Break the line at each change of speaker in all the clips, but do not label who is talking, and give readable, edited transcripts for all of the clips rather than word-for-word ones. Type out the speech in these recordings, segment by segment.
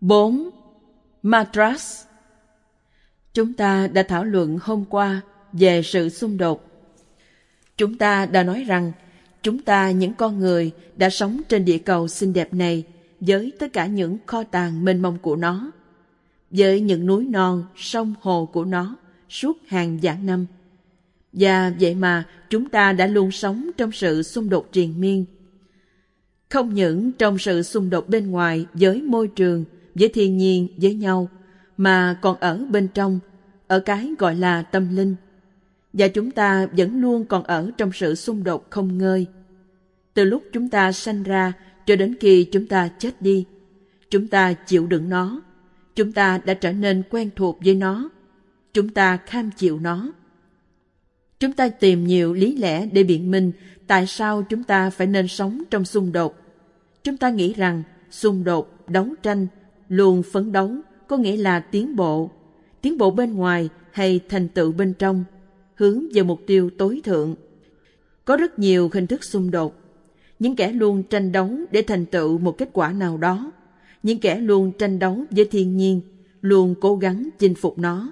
4. Madras. Chúng ta đã thảo luận hôm qua về sự xung đột. Chúng ta đã nói rằng chúng ta, những con người, đã sống trên địa cầu xinh đẹp này với tất cả những kho tàng mênh mông của nó, với những núi non, sông hồ của nó suốt hàng vạn năm. Và vậy mà chúng ta đã luôn sống trong sự xung đột triền miên. Không những trong sự xung đột bên ngoài với môi trường, với thiên nhiên, với nhau, mà còn ở bên trong, ở cái gọi là tâm linh. Và chúng ta vẫn luôn còn ở trong sự xung đột không ngơi. Từ lúc chúng ta sanh ra cho đến khi chúng ta chết đi, chúng ta chịu đựng nó. Chúng ta đã trở nên quen thuộc với nó. Chúng ta kham chịu nó. Chúng ta tìm nhiều lý lẽ để biện minh tại sao chúng ta phải nên sống trong xung đột. Chúng ta nghĩ rằng xung đột, đấu tranh, luôn phấn đấu có nghĩa là tiến bộ bên ngoài hay thành tựu bên trong, hướng về mục tiêu tối thượng. Có rất nhiều hình thức xung đột. Những kẻ luôn tranh đấu để thành tựu một kết quả nào đó. Những kẻ luôn tranh đấu với thiên nhiên, luôn cố gắng chinh phục nó.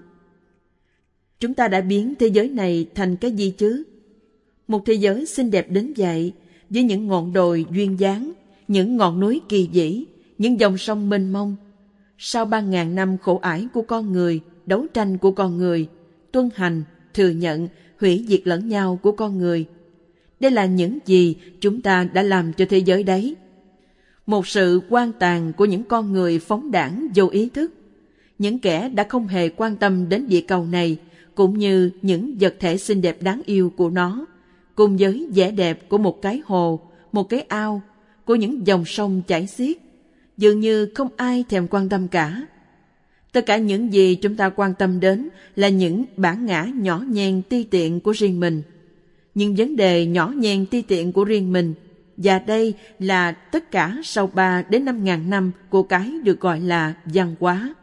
Chúng ta đã biến thế giới này thành cái gì chứ? Một thế giới xinh đẹp đến vậy, với những ngọn đồi duyên dáng, những ngọn núi kỳ vĩ, những dòng sông mênh mông. Sau 3.000 năm khổ ải của con người, đấu tranh của con người, tuân hành, thừa nhận, hủy diệt lẫn nhau của con người. Đây là những gì chúng ta đã làm cho thế giới đấy. Một sự quan tàn của những con người phóng đãng vô ý thức. Những kẻ đã không hề quan tâm đến địa cầu này, cũng như những vật thể xinh đẹp đáng yêu của nó, cùng với vẻ đẹp của một cái hồ, một cái ao, của những dòng sông chảy xiết. Dường như không ai thèm quan tâm cả. Tất cả những gì chúng ta quan tâm đến là những bản ngã nhỏ nhen ti tiện của riêng mình. Những vấn đề nhỏ nhen ti tiện của riêng mình. Và đây là tất cả sau 3 đến 5.000 năm của cái được gọi là văn hóa.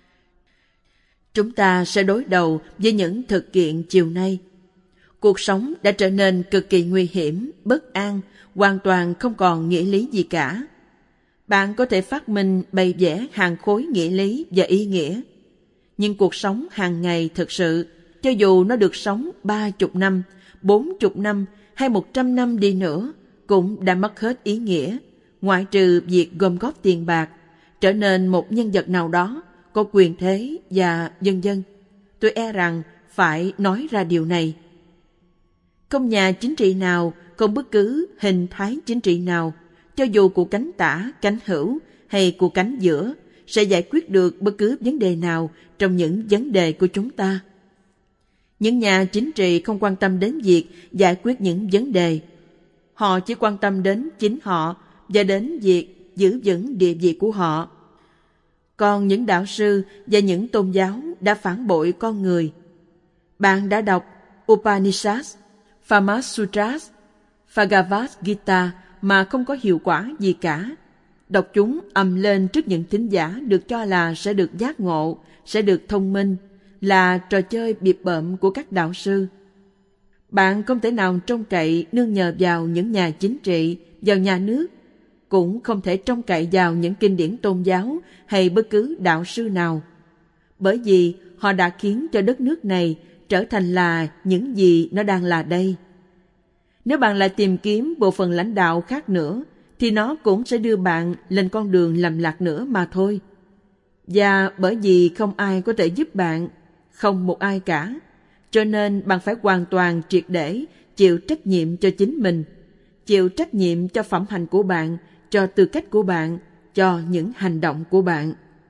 Chúng ta sẽ đối đầu với những thực kiện chiều nay. Cuộc sống đã trở nên cực kỳ nguy hiểm, bất an, hoàn toàn không còn nghĩa lý gì cả. Bạn có thể phát minh bày vẽ hàng khối nghĩa lý và ý nghĩa. Nhưng cuộc sống hàng ngày thực sự, cho dù nó được sống 30 năm, 40 năm hay 100 năm đi nữa, cũng đã mất hết ý nghĩa, ngoại trừ việc gom góp tiền bạc, trở nên một nhân vật nào đó, có quyền thế và vân vân. Tôi e rằng phải nói ra điều này. Không nhà chính trị nào, không bất cứ hình thái chính trị nào, cho dù của cánh tả, cánh hữu hay của cánh giữa, sẽ giải quyết được bất cứ vấn đề nào trong những vấn đề của chúng ta. Những nhà chính trị không quan tâm đến việc giải quyết những vấn đề. Họ chỉ quan tâm đến chính họ và đến việc giữ vững địa vị của họ. Còn những đạo sư và những tôn giáo đã phản bội con người. Bạn đã đọc Upanishads, Phammasutras, Bhagavad Gita mà không có hiệu quả gì cả. Đọc chúng ầm lên trước những thính giả được cho là sẽ được giác ngộ, sẽ được thông minh, là trò chơi bịp bợm của các đạo sư. Bạn không thể nào trông cậy nương nhờ vào những nhà chính trị, vào nhà nước, cũng không thể trông cậy vào những kinh điển tôn giáo hay bất cứ đạo sư nào. Bởi vì họ đã khiến cho đất nước này trở thành là những gì nó đang là đây. Nếu bạn lại tìm kiếm bộ phận lãnh đạo khác nữa, thì nó cũng sẽ đưa bạn lên con đường lầm lạc nữa mà thôi. Và bởi vì không ai có thể giúp bạn, không một ai cả, cho nên bạn phải hoàn toàn triệt để chịu trách nhiệm cho chính mình, chịu trách nhiệm cho phẩm hạnh của bạn, cho tư cách của bạn, cho những hành động của bạn.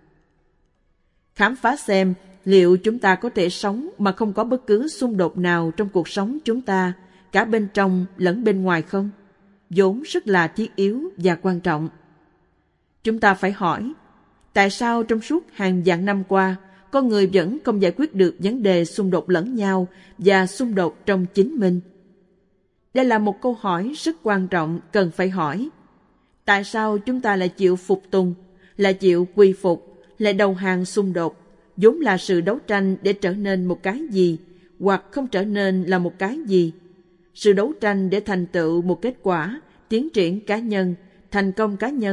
Khám phá xem liệu chúng ta có thể sống mà không có bất cứ xung đột nào trong cuộc sống chúng ta, cả bên trong lẫn bên ngoài không? Vốn rất là thiết yếu và quan trọng. Chúng ta phải hỏi, tại sao trong suốt hàng vạn năm qua, con người vẫn không giải quyết được vấn đề xung đột lẫn nhau và xung đột trong chính mình? Đây là một câu hỏi rất quan trọng cần phải hỏi. Tại sao chúng ta lại chịu phục tùng, lại chịu quy phục, lại đầu hàng xung đột, vốn là sự đấu tranh để trở nên một cái gì, hoặc không trở nên là một cái gì? Sự đấu tranh để thành tựu một kết quả, tiến triển cá nhân, thành công cá nhân,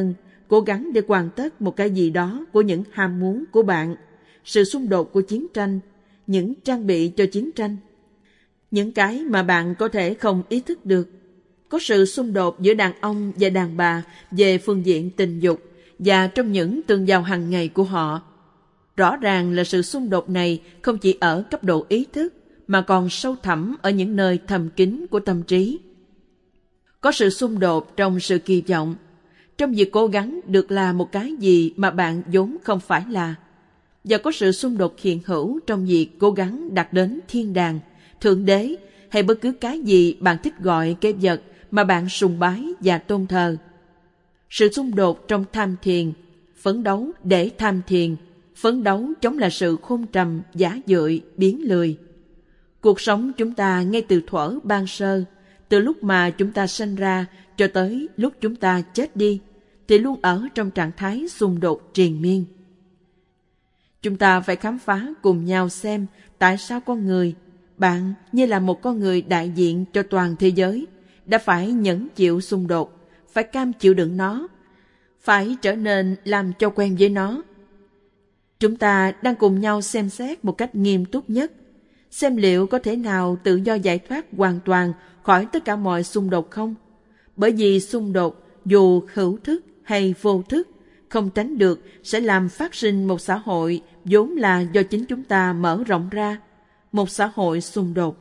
cố gắng để hoàn tất một cái gì đó của những ham muốn của bạn, sự xung đột của chiến tranh, những trang bị cho chiến tranh, những cái mà bạn có thể không ý thức được. Có sự xung đột giữa đàn ông và đàn bà về phương diện tình dục và trong những tương giao hàng ngày của họ. Rõ ràng là sự xung đột này không chỉ ở cấp độ ý thức, mà còn sâu thẳm ở những nơi thầm kín của tâm trí. Có sự xung đột trong sự kỳ vọng, trong việc cố gắng được là một cái gì mà bạn vốn không phải là. Và có sự xung đột hiện hữu trong việc cố gắng đạt đến thiên đàng, thượng đế hay bất cứ cái gì bạn thích gọi cái vật mà bạn sùng bái và tôn thờ. Sự xung đột trong tham thiền, phấn đấu để tham thiền, phấn đấu chống lại sự khôn trầm, giả dợi, biến lười. Cuộc sống chúng ta ngay từ thuở ban sơ, từ lúc mà chúng ta sinh ra cho tới lúc chúng ta chết đi, thì luôn ở trong trạng thái xung đột triền miên. Chúng ta phải khám phá cùng nhau xem tại sao con người, bạn như là một con người đại diện cho toàn thế giới, đã phải nhẫn chịu xung đột, phải cam chịu đựng nó, phải trở nên làm cho quen với nó. Chúng ta đang cùng nhau xem xét một cách nghiêm túc nhất, xem liệu có thể nào tự do giải thoát hoàn toàn khỏi tất cả mọi xung đột không? Bởi vì xung đột, dù hữu thức hay vô thức, không tránh được sẽ làm phát sinh một xã hội vốn là do chính chúng ta mở rộng ra, một xã hội xung đột.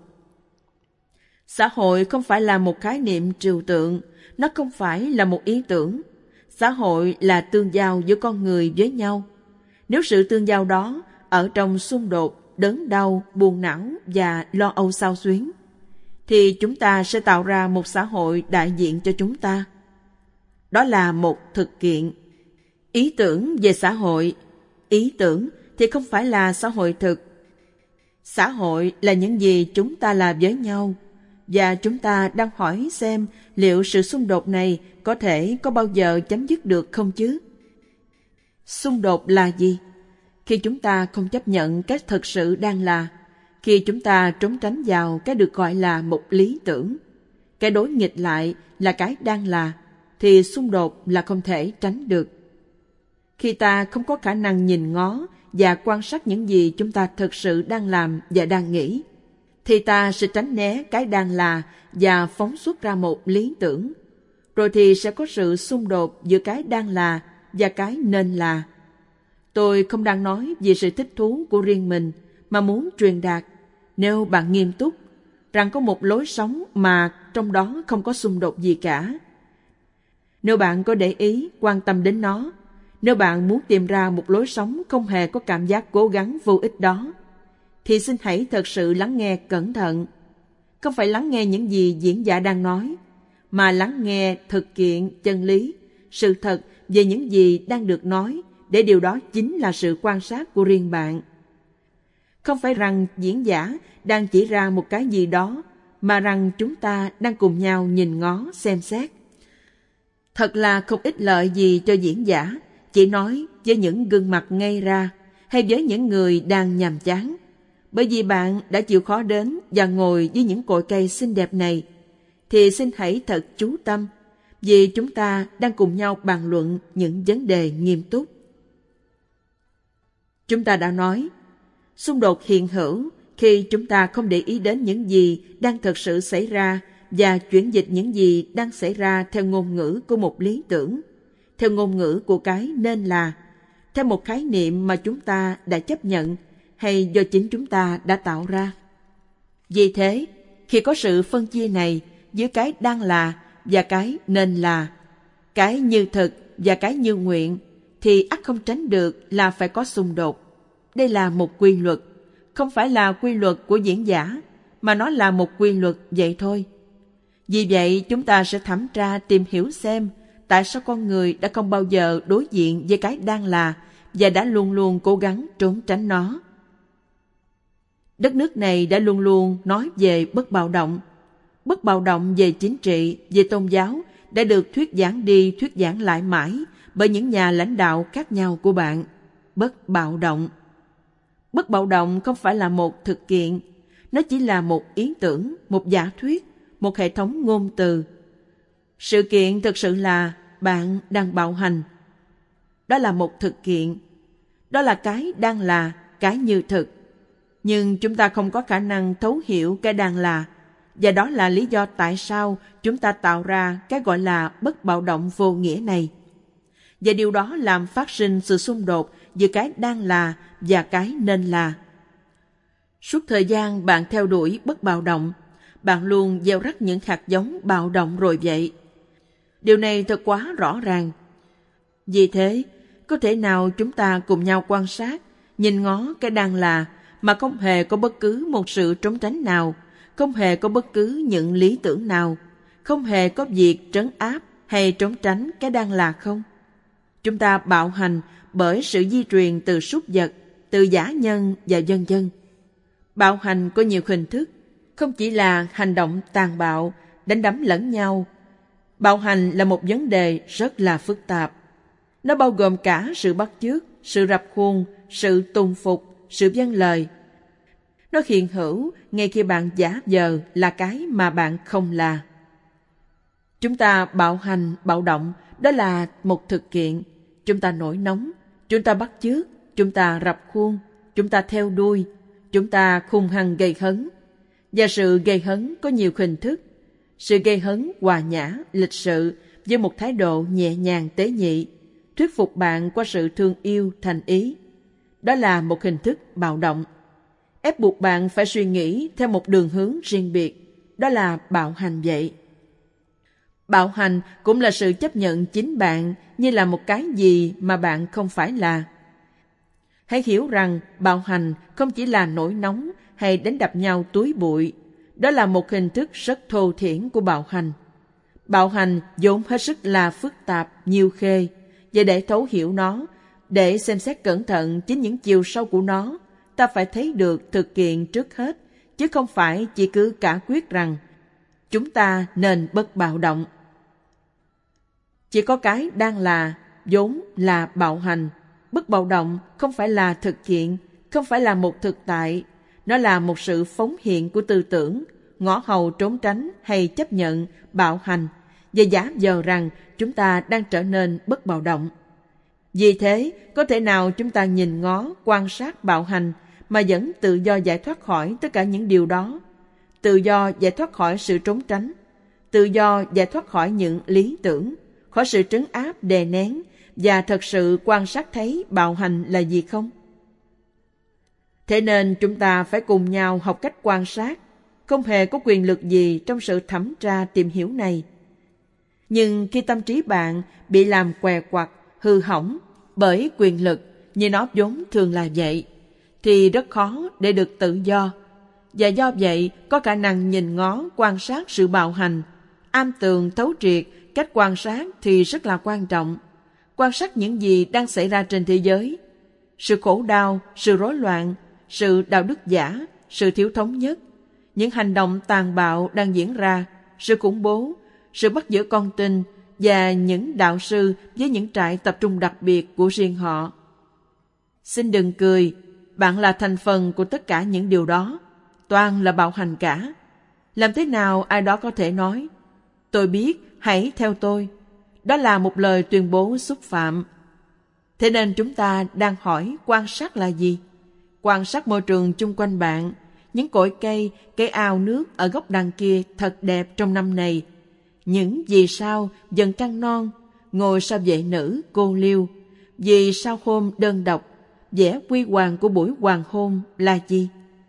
Xã hội không phải là một khái niệm trừu tượng, nó không phải là một ý tưởng. Xã hội là tương giao giữa con người với nhau. Nếu sự tương giao đó ở trong xung đột, đớn đau, buồn não và lo âu xao xuyến, thì chúng ta sẽ tạo ra một xã hội đại diện cho chúng ta. Đó là một thực kiện. Ý tưởng về xã hội, ý tưởng thì không phải là xã hội thực. Xã hội là những gì chúng ta làm với nhau, và chúng ta đang hỏi xem liệu sự xung đột này có bao giờ chấm dứt được không chứ? Xung đột là gì? Khi chúng ta không chấp nhận cái thực sự đang là, khi chúng ta trốn tránh vào cái được gọi là một lý tưởng, cái đối nghịch lại là cái đang là, thì xung đột là không thể tránh được. Khi ta không có khả năng nhìn ngó và quan sát những gì chúng ta thực sự đang làm và đang nghĩ, thì ta sẽ tránh né cái đang là và phóng xuất ra một lý tưởng. Rồi thì sẽ có sự xung đột giữa cái đang là và cái nên là. Tôi không đang nói về sự thích thú của riêng mình, mà muốn truyền đạt, nếu bạn nghiêm túc, rằng có một lối sống mà trong đó không có xung đột gì cả. Nếu bạn có để ý, quan tâm đến nó, nếu bạn muốn tìm ra một lối sống không hề có cảm giác cố gắng vô ích đó, thì xin hãy thật sự lắng nghe cẩn thận. Không phải lắng nghe những gì diễn giả đang nói, mà lắng nghe thực kiện, chân lý, sự thật về những gì đang được nói, để điều đó chính là sự quan sát của riêng bạn. Không phải rằng diễn giả đang chỉ ra một cái gì đó, mà rằng chúng ta đang cùng nhau nhìn ngó, xem xét. Thật là không ích lợi gì cho diễn giả chỉ nói với những gương mặt ngây ra hay với những người đang nhàm chán. Bởi vì bạn đã chịu khó đến và ngồi với những cội cây xinh đẹp này, thì xin hãy thật chú tâm, vì chúng ta đang cùng nhau bàn luận những vấn đề nghiêm túc. Chúng ta đã nói, xung đột hiện hữu khi chúng ta không để ý đến những gì đang thực sự xảy ra và chuyển dịch những gì đang xảy ra theo ngôn ngữ của một lý tưởng, theo ngôn ngữ của cái nên là, theo một khái niệm mà chúng ta đã chấp nhận hay do chính chúng ta đã tạo ra. Vì thế, khi có sự phân chia này giữa cái đang là và cái nên là, cái như thực và cái như nguyện, thì ắt không tránh được là phải có xung đột. Đây là một quy luật, không phải là quy luật của diễn giả, mà nó là một quy luật vậy thôi. Vì vậy, chúng ta sẽ thẩm tra tìm hiểu xem tại sao con người đã không bao giờ đối diện với cái đang là và đã luôn luôn cố gắng trốn tránh nó. Đất nước này đã luôn luôn nói về bất bạo động. Bất bạo động về chính trị, về tôn giáo đã được thuyết giảng đi thuyết giảng lại mãi bởi những nhà lãnh đạo khác nhau của bạn. Bất bạo động. Bất bạo động không phải là một thực kiện, nó chỉ là một ý tưởng, một giả thuyết, một hệ thống ngôn từ. Sự kiện thực sự là bạn đang bạo hành. đó là một thực kiện. Đó là cái đang là, cái như thực. Nhưng chúng ta không có khả năng thấu hiểu cái đang là, và đó là lý do tại sao chúng ta tạo ra cái gọi là bất bạo động vô nghĩa này. Và điều đó làm phát sinh sự xung đột giữa cái đang là và cái nên là. Suốt thời gian bạn theo đuổi bất bạo động, bạn luôn gieo rắc những hạt giống bạo động rồi vậy. Điều này thật quá rõ ràng. Vì thế, có thể nào chúng ta cùng nhau quan sát, nhìn ngó cái đang là mà không hề có bất cứ một sự trốn tránh nào, không hề có bất cứ những lý tưởng nào, không hề có việc trấn áp hay trốn tránh cái đang là không? Chúng ta bạo hành bởi sự di truyền từ súc vật, từ dã nhân và vân vân. Bạo hành có nhiều hình thức, không chỉ là hành động tàn bạo, đánh đấm lẫn nhau. Bạo hành là một vấn đề rất là phức tạp. Nó bao gồm cả sự bắt chước, sự rập khuôn, sự tùng phục, sự vâng lời. Nó hiện hữu ngay khi bạn giả vờ là cái mà bạn không là. Chúng ta bạo hành, bạo động, đó là một thực kiện. Chúng ta nổi nóng, chúng ta bắt chước, chúng ta rập khuôn, chúng ta theo đuôi, chúng ta hung hăng gây hấn. Và sự gây hấn có nhiều hình thức. Sự gây hấn hòa nhã, lịch sự, với một thái độ nhẹ nhàng tế nhị, thuyết phục bạn qua sự thương yêu, thành ý. Đó là một hình thức bạo động. Ép buộc bạn phải suy nghĩ theo một đường hướng riêng biệt. Đó là bạo hành vậy. Bạo hành cũng là sự chấp nhận chính bạn như là một cái gì mà bạn không phải là. Hãy hiểu rằng bạo hành không chỉ là nổi nóng hay đánh đập nhau túi bụi. Đó là một hình thức rất thô thiển của bạo hành. Bạo hành vốn hết sức là phức tạp, nhiều khê. Và để thấu hiểu nó, để xem xét cẩn thận chính những chiều sâu của nó, ta phải thấy được thực kiện trước hết, chứ không phải chỉ cứ cả quyết rằng chúng ta nên bất bạo động. Chỉ có cái đang là, vốn là bạo hành. Bất bạo động không phải là thực kiện, không phải là một thực tại. Nó là một sự phóng hiện của tư tưởng, ngõ hầu trốn tránh hay chấp nhận bạo hành và giả vờ rằng chúng ta đang trở nên bất bạo động. Vì thế, có thể nào chúng ta nhìn ngó, quan sát bạo hành mà vẫn tự do giải thoát khỏi tất cả những điều đó, tự do giải thoát khỏi sự trốn tránh, tự do giải thoát khỏi những lý tưởng, khỏi sự trấn áp đè nén và thật sự quan sát thấy bạo hành là gì không? Thế nên chúng ta phải cùng nhau học cách quan sát, không hề có quyền lực gì trong sự thẩm tra tìm hiểu này. Nhưng khi tâm trí bạn bị làm què quặt, hư hỏng bởi quyền lực như nó vốn thường là vậy, thì rất khó để được tự do. Và do vậy, có khả năng nhìn ngó quan sát sự bạo hành, am tường thấu triệt. Cách quan sát thì rất là quan trọng. Quan sát những gì đang xảy ra trên thế giới. Sự khổ đau, sự rối loạn, sự đạo đức giả, sự thiếu thống nhất, những hành động tàn bạo đang diễn ra, sự khủng bố, sự bắt giữ con tin và những đạo sư với những trại tập trung đặc biệt của riêng họ. Xin đừng cười, bạn là thành phần của tất cả những điều đó, toàn là bạo hành cả. Làm thế nào ai đó có thể nói, tôi biết, hãy theo tôi. Đó là một lời tuyên bố xúc phạm. Thế nên chúng ta đang hỏi quan sát là gì? Quan sát môi trường chung quanh bạn, những cội cây, cái ao nước ở góc đằng kia thật đẹp trong năm này. Những vì sao dần trăng non, ngồi sau vệ nữ cô liêu, vì sao hôm đơn độc, vẻ quy hoàng của buổi hoàng hôn là gì?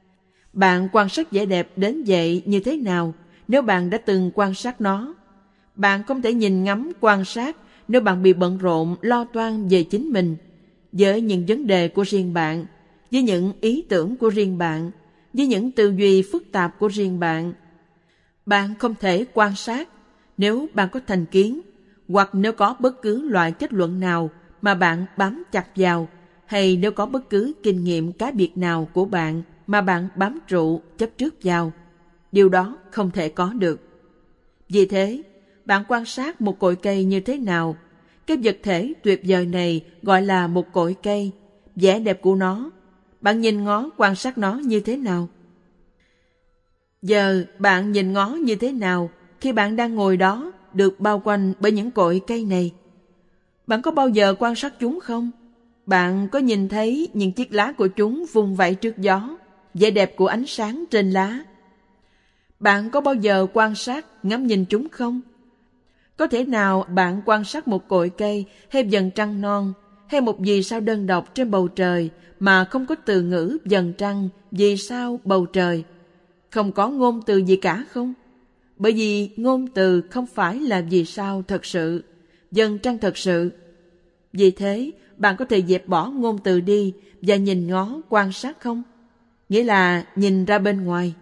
Bạn quan sát vẻ đẹp đến vậy như thế nào nếu bạn đã từng quan sát nó? Bạn không thể nhìn ngắm quan sát nếu bạn bị bận rộn lo toan về chính mình, với những vấn đề của riêng bạn, với những ý tưởng của riêng bạn, với những tư duy phức tạp của riêng bạn. Bạn không thể quan sát nếu bạn có thành kiến, hoặc nếu có bất cứ loại kết luận nào mà bạn bám chặt vào, hay nếu có bất cứ kinh nghiệm cá biệt nào của bạn mà bạn bám trụ chấp trước vào. Điều đó không thể có được. Vì thế, bạn quan sát một cội cây như thế nào? Cái vật thể tuyệt vời này gọi là một cội cây. Vẻ đẹp của nó, bạn nhìn ngó quan sát nó như thế nào? Giờ bạn nhìn ngó như thế nào khi bạn đang ngồi đó được bao quanh bởi những cội cây này? Bạn có bao giờ quan sát chúng không? Bạn có nhìn thấy những chiếc lá của chúng vung vẩy trước gió, vẻ đẹp của ánh sáng trên lá? Bạn có bao giờ quan sát, ngắm nhìn chúng không? Có thể nào bạn quan sát một cội cây hay vầng trăng non hay một vì sao đơn độc trên bầu trời mà không có từ ngữ vầng trăng, vì sao, bầu trời? Không có ngôn từ gì cả không? Bởi vì ngôn từ không phải là vì sao thật sự, vầng trăng thật sự. Vì thế, bạn có thể dẹp bỏ ngôn từ đi và nhìn ngó quan sát không? Nghĩa là nhìn ra bên ngoài.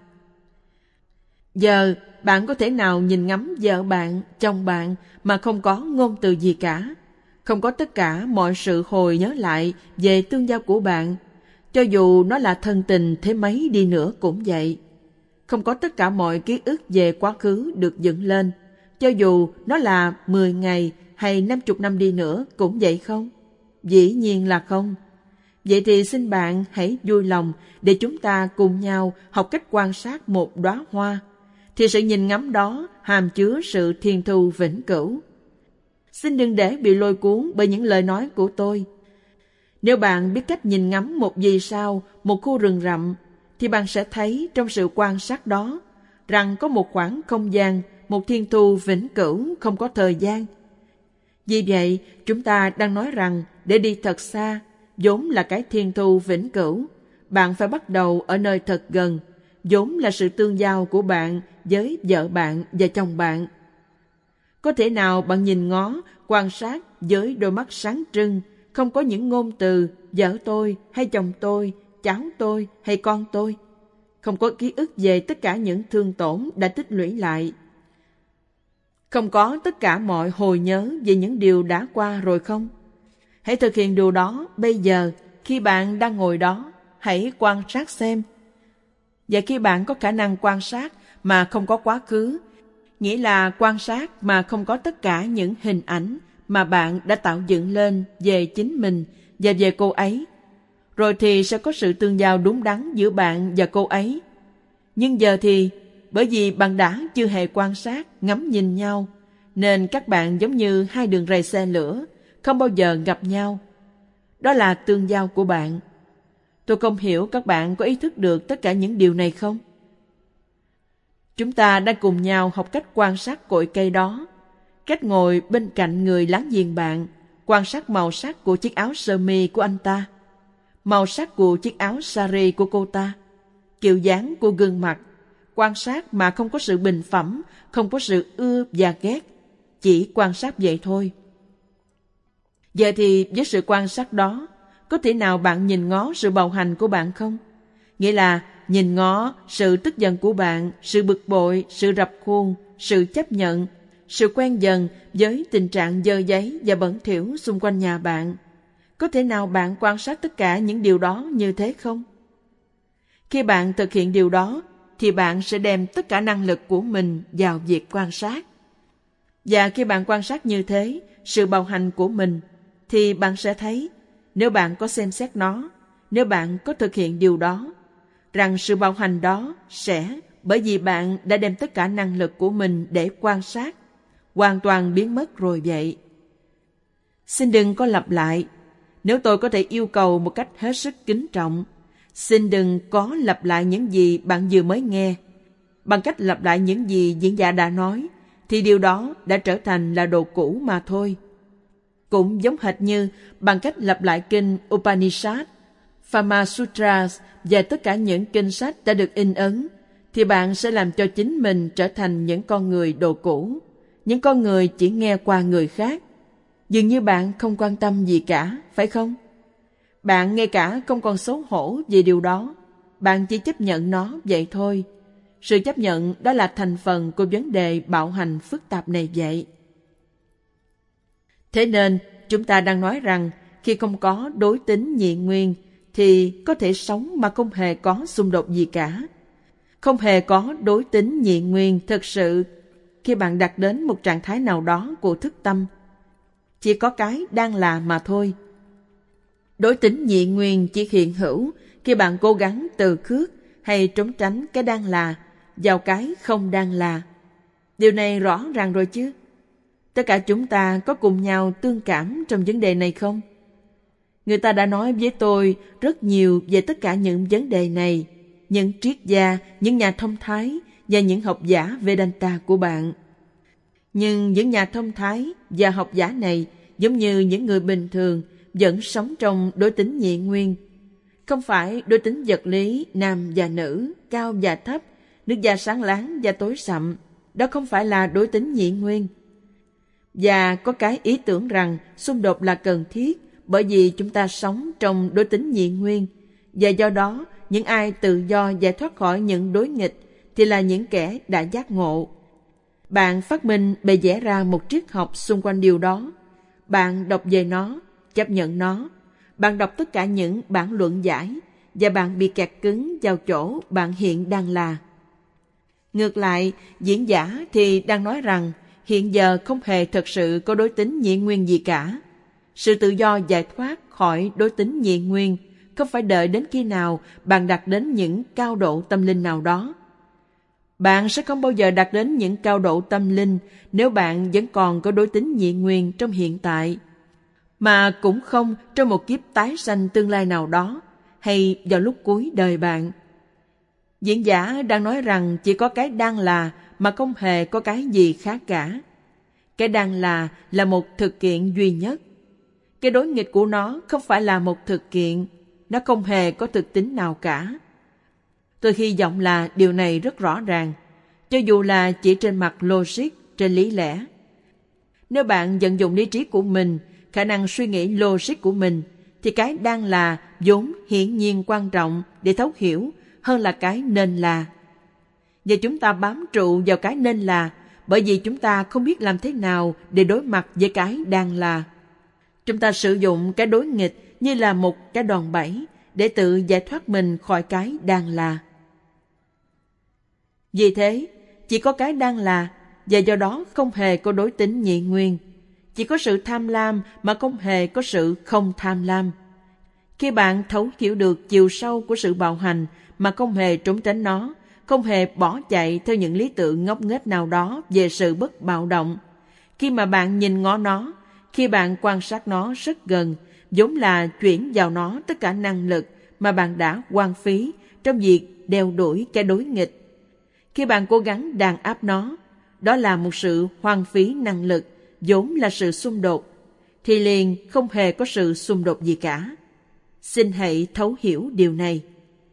Giờ, bạn có thể nào nhìn ngắm vợ bạn, chồng bạn mà không có ngôn từ gì cả? Không có tất cả mọi sự hồi nhớ lại về tương giao của bạn, cho dù nó là thân tình thế mấy đi nữa cũng vậy. Không có tất cả mọi ký ức về quá khứ được dựng lên, cho dù nó là 10 ngày hay 50 năm đi nữa cũng vậy không? Dĩ nhiên là không. Vậy thì xin bạn hãy vui lòng để chúng ta cùng nhau học cách quan sát một đóa hoa, thì sự nhìn ngắm đó hàm chứa sự thiên thu vĩnh cửu. Xin đừng để bị lôi cuốn bởi những lời nói của tôi. Nếu bạn biết cách nhìn ngắm một vì sao, một khu rừng rậm, thì bạn sẽ thấy trong sự quan sát đó rằng có một khoảng không gian, một thiên thu vĩnh cửu không có thời gian. Vì vậy, chúng ta đang nói rằng để đi thật xa, vốn là cái thiên thu vĩnh cửu, bạn phải bắt đầu ở nơi thật gần, vốn là sự tương giao của bạn với vợ bạn và chồng bạn. Có thể nào bạn nhìn ngó, quan sát với đôi mắt sáng trưng, không có những ngôn từ vợ tôi hay chồng tôi, cháu tôi hay con tôi, không có ký ức về tất cả những thương tổn đã tích lũy lại, không có tất cả mọi hồi nhớ về những điều đã qua rồi không? Hãy thực hiện điều đó bây giờ, khi bạn đang ngồi đó, hãy quan sát xem. Và khi bạn có khả năng quan sát mà không có quá khứ, nghĩa là quan sát mà không có tất cả những hình ảnh mà bạn đã tạo dựng lên về chính mình và về cô ấy, rồi thì sẽ có sự tương giao đúng đắn giữa bạn và cô ấy. Nhưng giờ thì, bởi vì bạn đã chưa hề quan sát, ngắm nhìn nhau, nên các bạn giống như hai đường ray xe lửa, không bao giờ gặp nhau. Đó là tương giao của bạn. Tôi không hiểu các bạn có ý thức được tất cả những điều này không? Chúng ta đang cùng nhau học cách quan sát cội cây đó, cách ngồi bên cạnh người láng giềng bạn, quan sát màu sắc của chiếc áo sơ mi của anh ta, màu sắc của chiếc áo sari của cô ta, kiểu dáng của gương mặt, quan sát mà không có sự bình phẩm, không có sự ưa và ghét, chỉ quan sát vậy thôi. Giờ thì với sự quan sát đó, có thể nào bạn nhìn ngó sự bạo hành của bạn không? Nghĩa là nhìn ngó sự tức giận của bạn, sự bực bội, sự rập khuôn, sự chấp nhận, sự quen dần với tình trạng dơ giấy và bẩn thỉu xung quanh nhà bạn. Có thể nào bạn quan sát tất cả những điều đó như thế không? Khi bạn thực hiện điều đó, thì bạn sẽ đem tất cả năng lực của mình vào việc quan sát. Và khi bạn quan sát như thế, sự bạo hành của mình, thì bạn sẽ thấy, nếu bạn có xem xét nó, nếu bạn có thực hiện điều đó, rằng sự bạo hành đó sẽ, bởi vì bạn đã đem tất cả năng lực của mình để quan sát, hoàn toàn biến mất rồi vậy. Xin đừng có lặp lại. Nếu tôi có thể yêu cầu một cách hết sức kính trọng, xin đừng có lặp lại những gì bạn vừa mới nghe. Bằng cách lặp lại những gì diễn giả đã nói, thì điều đó đã trở thành là đồ cũ mà thôi. Cũng giống hệt như bằng cách lặp lại kinh Upanishad, Pama Sutras và tất cả những kinh sách đã được in ấn, thì bạn sẽ làm cho chính mình trở thành những con người đồ cũ, những con người chỉ nghe qua người khác. Dường như bạn không quan tâm gì cả, phải không? Bạn ngay cả không còn xấu hổ về điều đó, bạn chỉ chấp nhận nó vậy thôi. Sự chấp nhận đó là thành phần của vấn đề bạo hành phức tạp này vậy. Thế nên, chúng ta đang nói rằng khi không có đối tính nhị nguyên thì có thể sống mà không hề có xung đột gì cả. Không hề có đối tính nhị nguyên thực sự khi bạn đạt đến một trạng thái nào đó của thức tâm. Chỉ có cái đang là mà thôi. Đối tính nhị nguyên chỉ hiện hữu khi bạn cố gắng từ khước hay trốn tránh cái đang là vào cái không đang là. Điều này rõ ràng rồi chứ? Tất cả chúng ta có cùng nhau tương cảm trong vấn đề này không? Người ta đã nói với tôi rất nhiều về tất cả những vấn đề này, những triết gia, những nhà thông thái và những học giả Vedanta của bạn. Nhưng những nhà thông thái và học giả này, giống như những người bình thường, vẫn sống trong đối tính nhị nguyên. Không phải đối tính vật lý, nam và nữ, cao và thấp, nước da sáng láng và tối sậm. Đó không phải là đối tính nhị nguyên. Và có cái ý tưởng rằng xung đột là cần thiết bởi vì chúng ta sống trong đối tính nhị nguyên. Và do đó, những ai tự do giải thoát khỏi những đối nghịch thì là những kẻ đã giác ngộ. Bạn phát minh bày vẽ ra một triết học xung quanh điều đó. Bạn đọc về nó, chấp nhận nó. Bạn đọc tất cả những bản luận giải và bạn bị kẹt cứng vào chỗ bạn hiện đang là. Ngược lại, diễn giả thì đang nói rằng hiện giờ không hề thật sự có đối tính nhị nguyên gì cả. Sự tự do giải thoát khỏi đối tính nhị nguyên không phải đợi đến khi nào bạn đạt đến những cao độ tâm linh nào đó. Bạn sẽ không bao giờ đạt đến những cao độ tâm linh nếu bạn vẫn còn có đối tính nhị nguyên trong hiện tại, mà cũng không trong một kiếp tái sanh tương lai nào đó hay vào lúc cuối đời bạn. Diễn giả đang nói rằng chỉ có cái đang là mà không hề có cái gì khác cả. Cái đang là một thực kiện duy nhất. Cái đối nghịch của nó không phải là một thực kiện, nó không hề có thực tính nào cả. Tôi hy vọng là điều này rất rõ ràng, cho dù là chỉ trên mặt logic, trên lý lẽ. Nếu bạn vận dụng lý trí của mình, khả năng suy nghĩ logic của mình, thì cái đang là vốn hiển nhiên quan trọng để thấu hiểu hơn là cái nên là. Và chúng ta bám trụ vào cái nên là bởi vì chúng ta không biết làm thế nào để đối mặt với cái đang là. Chúng ta sử dụng cái đối nghịch như là một cái đòn bẩy để tự giải thoát mình khỏi cái đang là. Vì thế, chỉ có cái đang là, và do đó không hề có đối tính nhị nguyên. Chỉ có sự tham lam mà không hề có sự không tham lam. Khi bạn thấu hiểu được chiều sâu của sự bạo hành mà không hề trốn tránh nó, không hề bỏ chạy theo những lý tưởng ngốc nghếch nào đó về sự bất bạo động, khi mà bạn nhìn ngó nó, khi bạn quan sát nó rất gần, vốn là chuyển vào nó tất cả năng lực mà bạn đã hoang phí trong việc đeo đuổi cái đối nghịch. Khi bạn cố gắng đàn áp nó, đó là một sự hoang phí năng lực, vốn là sự xung đột, thì liền không hề có sự xung đột gì cả. Xin hãy thấu hiểu điều này.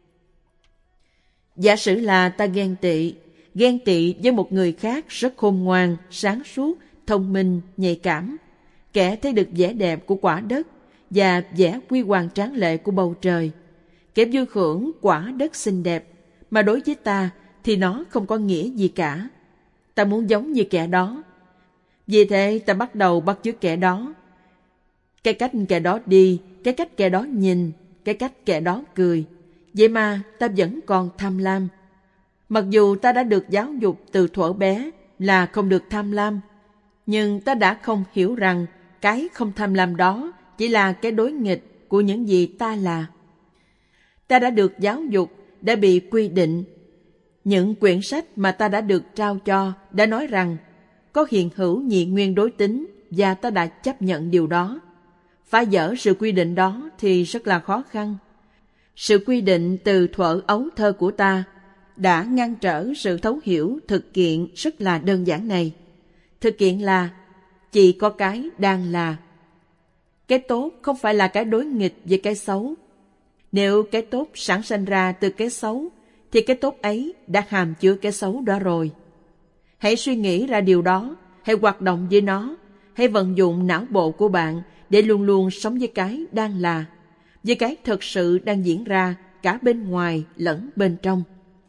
Giả sử là ta ghen tị với một người khác rất khôn ngoan, sáng suốt, thông minh, nhạy cảm, kẻ thấy được vẻ đẹp của quả đất và vẻ huy hoàng tráng lệ của bầu trời, kẻ vui hưởng quả đất xinh đẹp, mà đối với ta thì nó không có nghĩa gì cả. Ta muốn giống như kẻ đó. Vì thế ta bắt đầu bắt chước kẻ đó. Cái cách kẻ đó đi, cái cách kẻ đó nhìn, cái cách kẻ đó cười. Vậy mà ta vẫn còn tham lam. Mặc dù ta đã được giáo dục từ thuở bé là không được tham lam, nhưng ta đã không hiểu rằng cái không tham lam đó chỉ là cái đối nghịch của những gì ta là. Ta đã được giáo dục, đã bị quy định. Những quyển sách mà ta đã được trao cho đã nói rằng có hiện hữu nhị nguyên đối tính, và ta đã chấp nhận điều đó. Phá vỡ sự quy định đó thì rất là khó khăn. Sự quy định từ thuở ấu thơ của ta đã ngăn trở sự thấu hiểu thực kiện rất là đơn giản này. Thực kiện là chỉ có cái đang là. Cái tốt không phải là cái đối nghịch với cái xấu. Nếu cái tốt sản sinh ra từ cái xấu, thì cái tốt ấy đã hàm chứa cái xấu đó rồi. Hãy suy nghĩ ra điều đó, hãy hoạt động với nó, hãy vận dụng não bộ của bạn để luôn luôn sống với cái đang là, với cái thực sự đang diễn ra cả bên ngoài lẫn bên trong.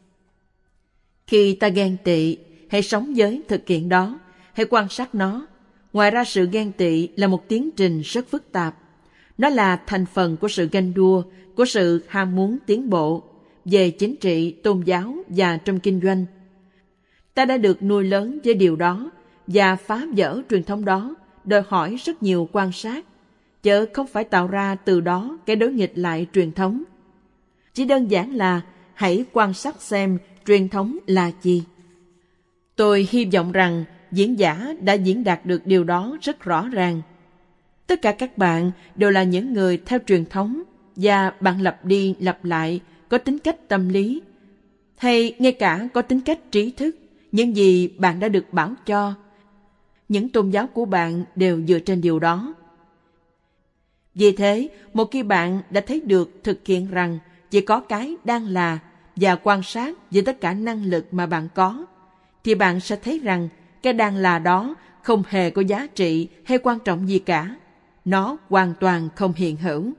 Khi ta ghen tị, hãy sống với thực kiện đó, hãy quan sát nó. Ngoài ra, sự ghen tị là một tiến trình rất phức tạp. Nó là thành phần của sự ganh đua, của sự ham muốn tiến bộ về chính trị, tôn giáo và trong kinh doanh. Ta đã được nuôi lớn với điều đó, và phá vỡ truyền thống đó đòi hỏi rất nhiều quan sát, chớ không phải tạo ra từ đó cái đối nghịch lại truyền thống. Chỉ đơn giản là hãy quan sát xem truyền thống là gì. Tôi hy vọng rằng diễn giả đã diễn đạt được điều đó rất rõ ràng. Tất cả các bạn đều là những người theo truyền thống và bạn lặp đi lặp lại có tính cách tâm lý hay ngay cả có tính cách trí thức những gì bạn đã được bảo cho. Những tôn giáo của bạn đều dựa trên điều đó. Vì thế, một khi bạn đã thấy được thực hiện rằng chỉ có cái đang là và quan sát với tất cả năng lực mà bạn có, thì bạn sẽ thấy rằng cái đang là đó không hề có giá trị hay quan trọng gì cả. Nó hoàn toàn không hiện hữu.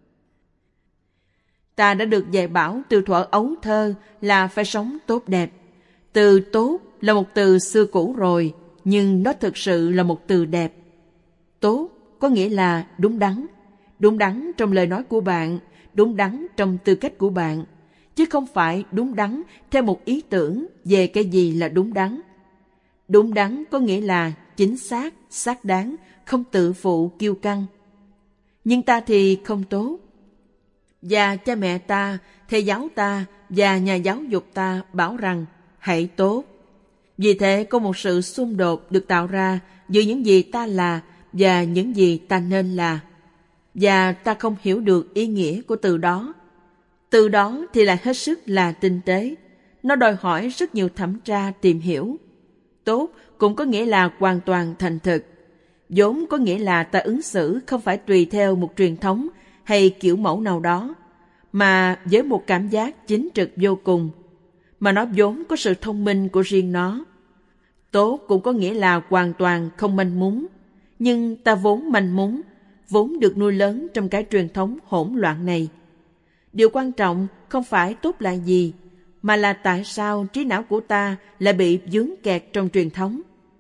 Ta đã được dạy bảo từ thuở ấu thơ là phải sống tốt đẹp. Từ tốt là một từ xưa cũ rồi, nhưng nó thực sự là một từ đẹp. Tốt có nghĩa là đúng đắn trong lời nói của bạn, đúng đắn trong tư cách của bạn, chứ không phải đúng đắn theo một ý tưởng về cái gì là đúng đắn. Đúng đắn có nghĩa là chính xác, xác đáng, không tự phụ kiêu căng. Nhưng ta thì không tốt. Và cha mẹ ta, thầy giáo ta và nhà giáo dục ta bảo rằng hãy tốt. Vì thế có một sự xung đột được tạo ra giữa những gì ta là và những gì ta nên là. Và ta không hiểu được ý nghĩa của từ đó. Từ đó thì lại hết sức là tinh tế. Nó đòi hỏi rất nhiều thẩm tra tìm hiểu. Tốt cũng có nghĩa là hoàn toàn thành thực. Vốn có nghĩa là ta ứng xử không phải tùy theo một truyền thống hay kiểu mẫu nào đó, mà với một cảm giác chính trực vô cùng, mà nó vốn có sự thông minh của riêng nó. Tốt cũng có nghĩa là hoàn toàn không manh mún, nhưng ta vốn manh mún, vốn được nuôi lớn trong cái truyền thống hỗn loạn này. Điều quan trọng không phải tốt là gì, mà là tại sao trí não của ta lại bị vướng kẹt trong truyền thống.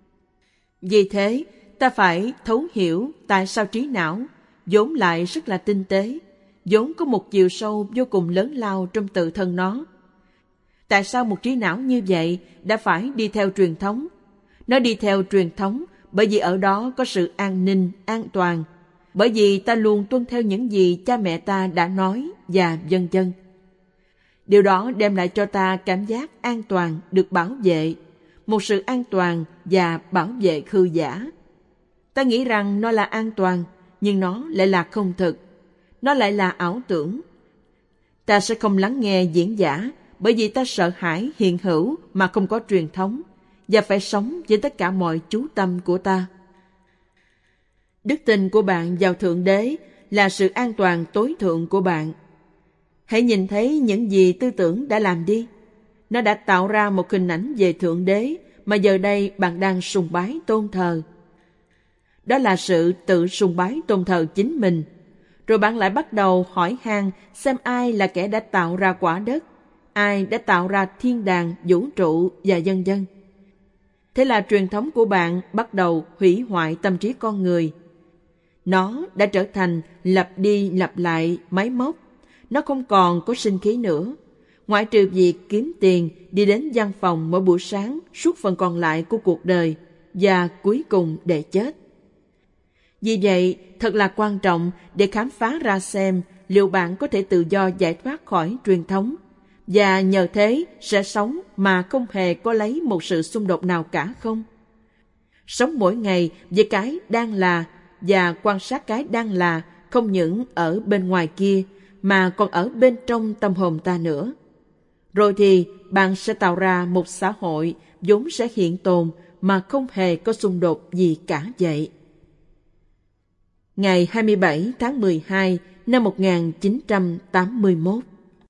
Vì thế, ta phải thấu hiểu tại sao trí não, vốn lại rất là tinh tế, vốn có một chiều sâu vô cùng lớn lao trong tự thân nó. Tại sao một trí não như vậy đã phải đi theo truyền thống? Nó đi theo truyền thống bởi vì ở đó có sự an ninh, an toàn, bởi vì ta luôn tuân theo những gì cha mẹ ta đã nói và vân vân. Điều đó đem lại cho ta cảm giác an toàn được bảo vệ, một sự an toàn và bảo vệ hư giả. Ta nghĩ rằng nó là an toàn, nhưng nó lại là không thực. Nó lại là ảo tưởng. Ta sẽ không lắng nghe diễn giả bởi vì ta sợ hãi hiện hữu mà không có truyền thống và phải sống với tất cả mọi chú tâm của ta. Đức tin của bạn vào Thượng Đế là sự an toàn tối thượng của bạn. Hãy nhìn thấy những gì tư tưởng đã làm đi. Nó đã tạo ra một hình ảnh về Thượng Đế mà giờ đây bạn đang sùng bái tôn thờ. Đó là sự tự sùng bái tôn thờ chính mình. Rồi bạn lại bắt đầu hỏi han xem ai là kẻ đã tạo ra quả đất, ai đã tạo ra thiên đàng, vũ trụ và vân vân. Thế là truyền thống của bạn bắt đầu hủy hoại tâm trí con người. Nó đã trở thành lặp đi lặp lại máy móc. Nó không còn có sinh khí nữa, ngoại trừ việc kiếm tiền, đi đến văn phòng mỗi buổi sáng suốt phần còn lại của cuộc đời và cuối cùng để chết. Vì vậy, thật là quan trọng để khám phá ra xem liệu bạn có thể tự do giải thoát khỏi truyền thống và nhờ thế sẽ sống mà không hề có lấy một sự xung đột nào cả không? Sống mỗi ngày với cái đang là và quan sát cái đang là không những ở bên ngoài kia mà còn ở bên trong tâm hồn ta nữa. Rồi thì bạn sẽ tạo ra một xã hội vốn sẽ hiện tồn mà không hề có xung đột gì cả vậy. Ngày 27 tháng 12 năm 1981